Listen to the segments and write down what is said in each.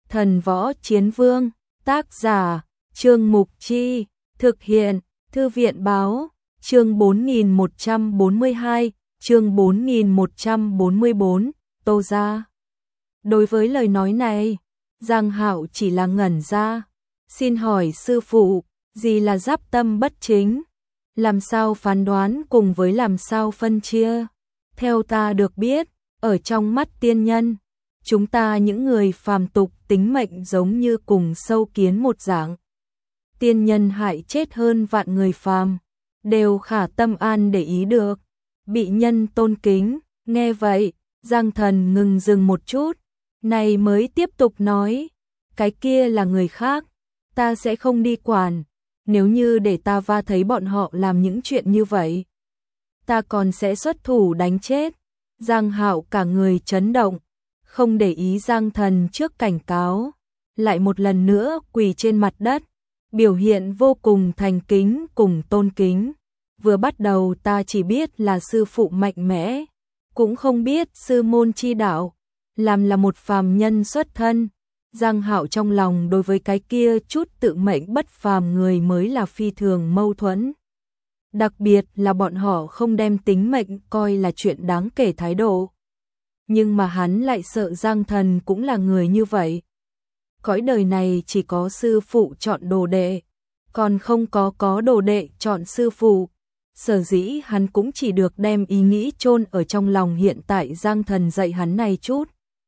Thần Võ Chiến Vương, tác giả, Trương Mục Chi, thực hiện, Thư viện Báo, chương 4142, chương 4144, Tô Gia. Đối với lời nói này, Giang Hạo chỉ là ngẩn ra. Xin hỏi sư phụ, gì là giáp tâm bất chính? Làm sao phán đoán cùng với làm sao phân chia? Theo ta được biết, ở trong mắt tiên nhân, chúng ta những người phàm tục tính mệnh giống như cùng sâu kiến một dạng. Tiên nhân hại chết hơn vạn người phàm, đều khả tâm an để ý được, bị nhân tôn kính. Nghe vậy, Giang Thần ngừng dừng một chút, này mới tiếp tục nói, cái kia là người khác, ta sẽ không đi quản, nếu như để ta va thấy bọn họ làm những chuyện như vậy, ta còn sẽ xuất thủ đánh chết. Giang Hạo cả người chấn động, không để ý Giang Thần trước cảnh cáo, lại một lần nữa quỳ trên mặt đất, biểu hiện vô cùng thành kính cùng tôn kính. Vừa bắt đầu ta chỉ biết là sư phụ mạnh mẽ, cũng không biết sư môn chi đạo, làm là một phàm nhân xuất thân. Giang Hạo trong lòng đối với cái kia chút tự mệnh bất phàm người mới là phi thường mâu thuẫn. Đặc biệt là bọn họ không đem tính mệnh coi là chuyện đáng kể thái độ. Nhưng mà hắn lại sợ Giang Thần cũng là người như vậy. Cõi đời này chỉ có sư phụ chọn đồ đệ, còn không có đồ đệ chọn sư phụ. Sở dĩ hắn cũng chỉ được đem ý nghĩ chôn ở trong lòng hiện tại Giang Thần dạy hắn này chút.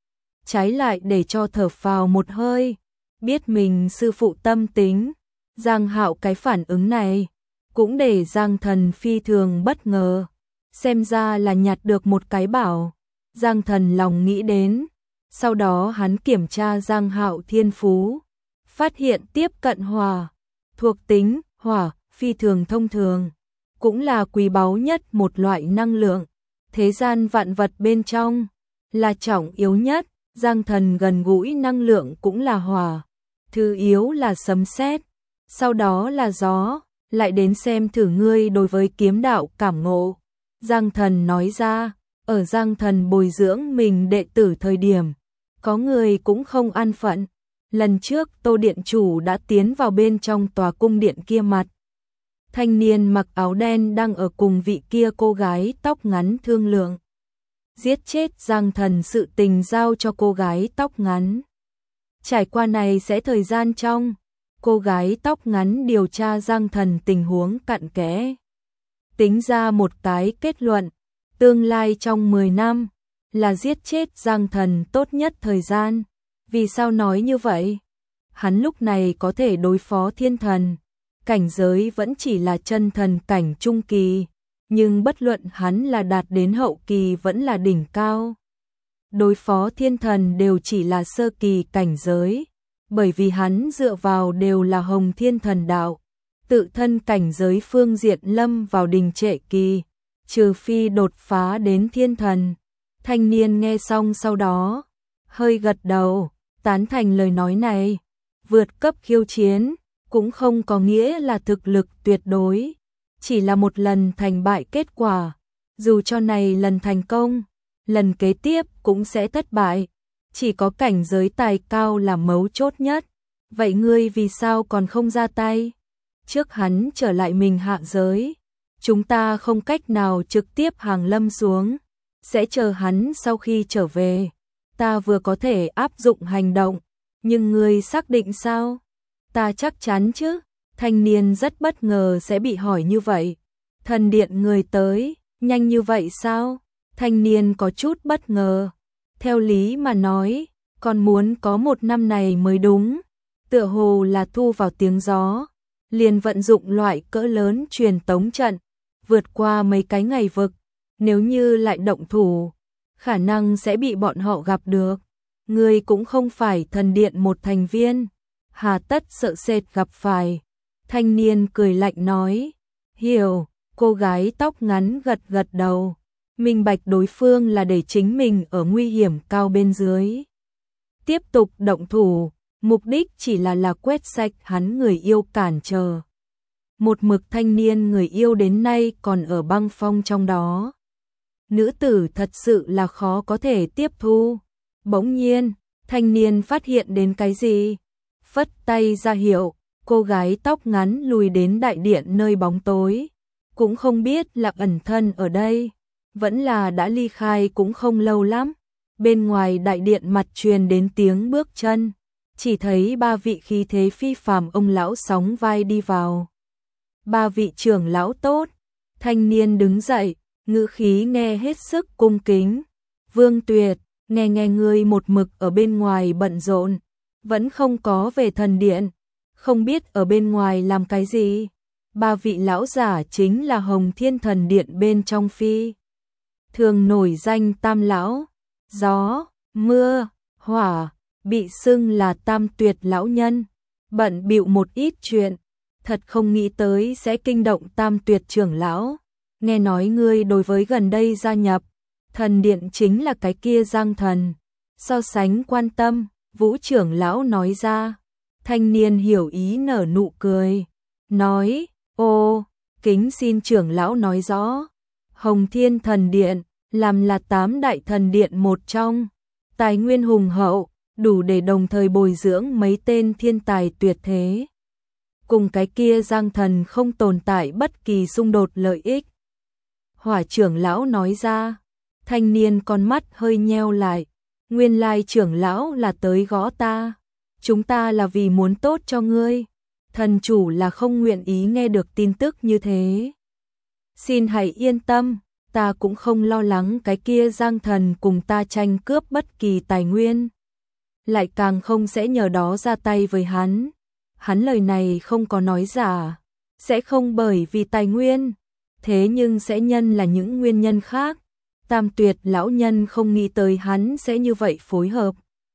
Trái lại để cho thở phào một hơi, biết mình sư phụ tâm tính. Giang Hạo cái phản ứng này cũng để Giang Thần phi thường bất ngờ, xem ra là nhặt được một cái bảo. Giang Thần lòng nghĩ đến, sau đó hắn kiểm tra Giang Hạo thiên phú, phát hiện tiếp cận hỏa, thuộc tính hỏa phi thường thông thường, cũng là quý báu nhất một loại năng lượng, thế gian vạn vật bên trong là trọng yếu nhất. Giang Thần gần gũi năng lượng cũng là hỏa, thứ yếu là sấm sét, sau đó là gió, lại đến xem thử ngươi đối với kiếm đạo cảm ngộ. Giang Thần nói ra, ở Giang Thần bồi dưỡng mình đệ tử thời điểm, có người cũng không an phận. Lần trước Tô Điện Chủ đã tiến vào bên trong tòa cung điện kia mặt. Thanh niên mặc áo đen đang ở cùng vị kia cô gái tóc ngắn thương lượng. Giết chết Giang Thần sự tình giao cho cô gái tóc ngắn. Trải qua này sẽ thời gian trong, cô gái tóc ngắn điều tra Giang Thần tình huống cặn kẽ. Tính ra một cái kết luận, tương lai trong 10 năm là giết chết Giang Thần tốt nhất thời gian. Vì sao nói như vậy? Hắn lúc này có thể đối phó thiên thần, cảnh giới vẫn chỉ là chân thần cảnh trung kỳ, nhưng bất luận hắn là đạt đến hậu kỳ vẫn là đỉnh cao. Đối phó thiên thần đều chỉ là sơ kỳ cảnh giới, bởi vì hắn dựa vào đều là hồng thiên thần đạo, tự thân cảnh giới phương diện lâm vào đình trệ kỳ, trừ phi đột phá đến thiên thần. Thanh niên nghe xong sau đó, hơi gật đầu, tán thành lời nói này. Vượt cấp khiêu chiến, cũng không có nghĩa là thực lực tuyệt đối, chỉ là một lần thành bại kết quả. Dù cho này lần thành công, lần kế tiếp cũng sẽ thất bại. Chỉ có cảnh giới tài cao là mấu chốt nhất. Vậy ngươi vì sao còn không ra tay? Trước hắn trở lại mình hạ giới, chúng ta không cách nào trực tiếp hàng lâm xuống, sẽ chờ hắn sau khi trở về, ta vừa có thể áp dụng hành động. Nhưng ngươi xác định sao? Ta chắc chắn chứ. Thanh niên rất bất ngờ sẽ bị hỏi như vậy. Thần điện người tới, nhanh như vậy sao? Thanh niên có chút bất ngờ. Theo lý mà nói, còn muốn có một năm này mới đúng. Tựa hồ là thu vào tiếng gió, liền vận dụng loại cỡ lớn truyền tống trận, vượt qua mấy cái ngày vực. Nếu như lại động thủ, khả năng sẽ bị bọn họ gặp được. Ngươi cũng không phải thần điện một thành viên, hà tất sợ sệt gặp phải. Thanh niên cười lạnh nói, hiểu. Cô gái tóc ngắn gật gật đầu, minh bạch đối phương là để chính mình ở nguy hiểm cao bên dưới. Tiếp tục động thủ, mục đích chỉ là quét sạch hắn người yêu cản trở. Một mực thanh niên người yêu đến nay còn ở băng phong trong đó. Nữ tử thật sự là khó có thể tiếp thu. Bỗng nhiên, Thanh niên phát hiện đến cái gì? Phất tay ra hiệu, cô gái tóc ngắn lùi đến đại điện nơi bóng tối. Cũng không biết là ẩn thân ở đây, vẫn là đã ly khai cũng không lâu lắm. Bên ngoài đại điện mặt truyền đến tiếng bước chân, chỉ thấy ba vị khí thế phi phàm ông lão sóng vai đi vào. Ba vị trưởng lão tốt. Thanh niên đứng dậy, ngữ khí nghe hết sức cung kính. Vương Tuyệt, nghe ngươi một mực ở bên ngoài bận rộn, vẫn không có về thần điện, không biết ở bên ngoài làm cái gì. Ba vị lão giả chính là Hồng Thiên thần điện bên trong phi thường nổi danh tam lão, gió, mưa, hỏa, bị xưng là tam tuyệt lão nhân, bận bịu một ít chuyện, thật không nghĩ tới sẽ kinh động tam tuyệt trưởng lão. Nghe nói ngươi đối với gần đây gia nhập thần điện chính là cái kia Giang Thần, so sánh quan tâm. Vũ trưởng lão nói ra. Thanh niên hiểu ý nở nụ cười, nói, ô, kính xin trưởng lão nói rõ. Hồng Thiên thần điện, làm là 8 đại thần điện một trong, tài nguyên hùng hậu, đủ để đồng thời bồi dưỡng mấy tên thiên tài tuyệt thế. Cùng cái kia Giang Thần không tồn tại bất kỳ xung đột lợi ích. Hỏa trưởng lão nói ra. Thanh niên con mắt hơi nheo lại, nguyên lai trưởng lão là tới gõ ta. Chúng ta là vì muốn tốt cho ngươi, thần chủ là không nguyện ý nghe được tin tức như thế. Xin hãy yên tâm, ta cũng không lo lắng cái kia Giang Thần cùng ta tranh cướp bất kỳ tài nguyên, lại càng không sẽ nhờ đó ra tay với hắn. Hắn lời này không có nói giả, sẽ không bởi vì tài nguyên, thế nhưng sẽ nhân là những nguyên nhân khác. Tam tuyệt lão nhân không nghĩ tới hắn sẽ như vậy phối hợp.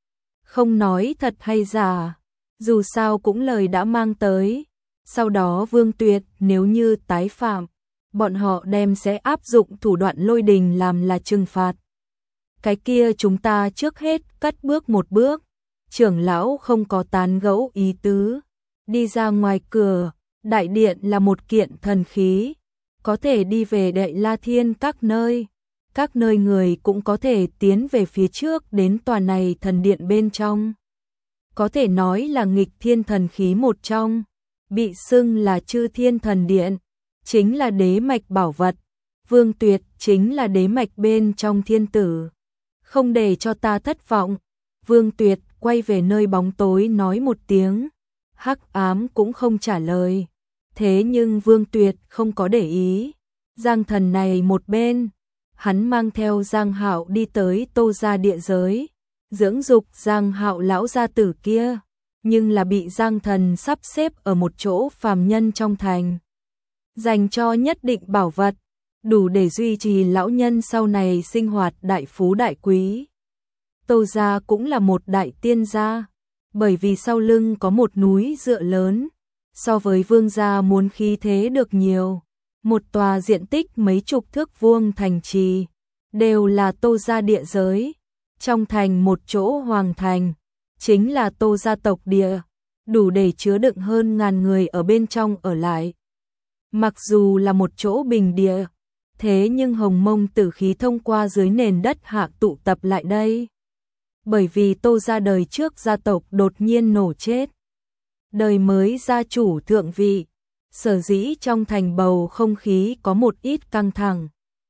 Không nói thật hay giả, dù sao cũng lời đã mang tới. Sau đó Vương Tuyệt nếu như tái phạm, bọn họ đem sẽ áp dụng thủ đoạn lôi đình làm là trừng phạt. Cái kia chúng ta trước hết cất bước một bước. Trưởng lão không có tán gẫu ý tứ, đi ra ngoài cửa. Đại điện là một kiện thần khí, có thể đi về Đại La Thiên các nơi người cũng có thể tiến về phía trước đến tòa này thần điện bên trong. Có thể nói là nghịch thiên thần khí một trong, bị xưng là Chư Thiên thần điện, chính là đế mạch bảo vật. Vương Tuyệt chính là đế mạch bên trong thiên tử. Không để cho ta thất vọng. Vương Tuyệt quay về nơi bóng tối nói một tiếng. Hắc ám cũng không trả lời. Thế nhưng Vương Tuyệt không có để ý. Giang Thần này một bên, hắn mang theo Giang Hạo đi tới Tô gia địa giới, dưỡng dục Giang Hạo lão gia tử kia, nhưng là bị Giang Thần sắp xếp ở một chỗ phàm nhân trong thành, dành cho nhất định bảo vật, đủ để duy trì lão nhân sau này sinh hoạt đại phú đại quý. Tô gia cũng là một đại tiên gia, bởi vì sau lưng có một núi dựa lớn, so với Vương gia muốn khí thế được nhiều. Một tòa diện tích mấy chục thước vuông thành trì, đều là Tô gia địa giới. Trong thành một chỗ hoàng thành, chính là Tô gia tộc địa, đủ để chứa đựng hơn 1000 người ở bên trong ở lại. Mặc dù là một chỗ bình địa, thế nhưng hồng mông tử khí thông qua dưới nền đất hạ tụ tập lại đây. Bởi vì Tô gia đời trước gia tộc đột nhiên nổ chết, đời mới gia chủ thượng vị, sở dĩ trong thành bầu không khí có một ít căng thẳng.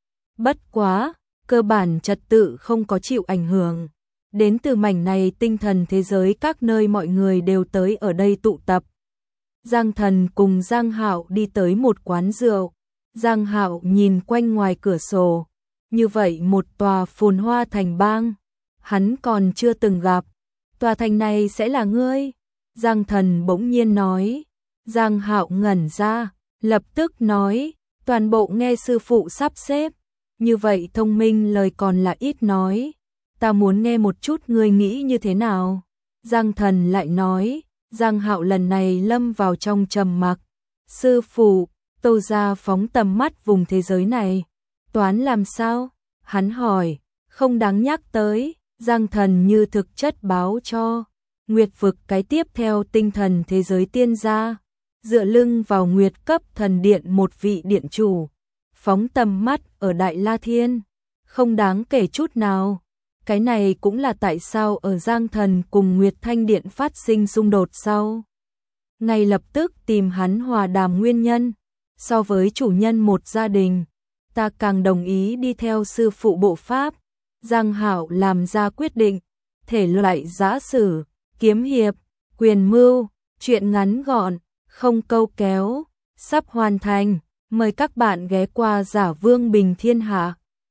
Bất quá, cơ bản trật tự không có chịu ảnh hưởng. Đến từ mảnh này tinh thần thế giới các nơi mọi người đều tới ở đây tụ tập. Giang Thần cùng Giang Hạo đi tới một quán rượu. Giang Hạo nhìn quanh ngoài cửa sổ, như vậy một tòa phồn hoa thành bang, hắn còn chưa từng gặp. Tòa thành này sẽ là ngươi? Giang Thần bỗng nhiên nói. Giang Hạo ngẩn ra, lập tức nói, toàn bộ nghe sư phụ sắp xếp. Như vậy thông minh lời còn là ít nói. Ta muốn nghe một chút ngươi nghĩ như thế nào? Giang Thần lại nói. Giang Hạo lần này lâm vào trong trầm mặc. Sư phụ, Tô gia phóng tầm mắt vùng thế giới này. Toán làm sao? Hắn hỏi. Không đáng nhắc tới. Giang Thần như thực chất báo cho. Nguyệt vực cái tiếp theo tinh thần thế giới tiên gia. Dựa lưng vào Nguyệt cấp thần điện một vị điện chủ. Phóng tầm mắt ở Đại La Thiên. Không đáng kể chút nào. Cái này cũng là tại sao ở Giang Thần cùng Nguyệt Thanh Điện phát sinh xung đột sau. Ngay lập tức tìm hắn hòa đàm nguyên nhân. So với chủ nhân một gia đình, ta càng đồng ý đi theo sư phụ bộ pháp. Giang Hạo làm ra quyết định, thể loại giã sử, kiếm hiệp, quyền mưu, truyện ngắn gọn, không câu kéo, sắp hoàn thành. Mời các bạn ghé qua Giả Vương Bình Thiên Hạ.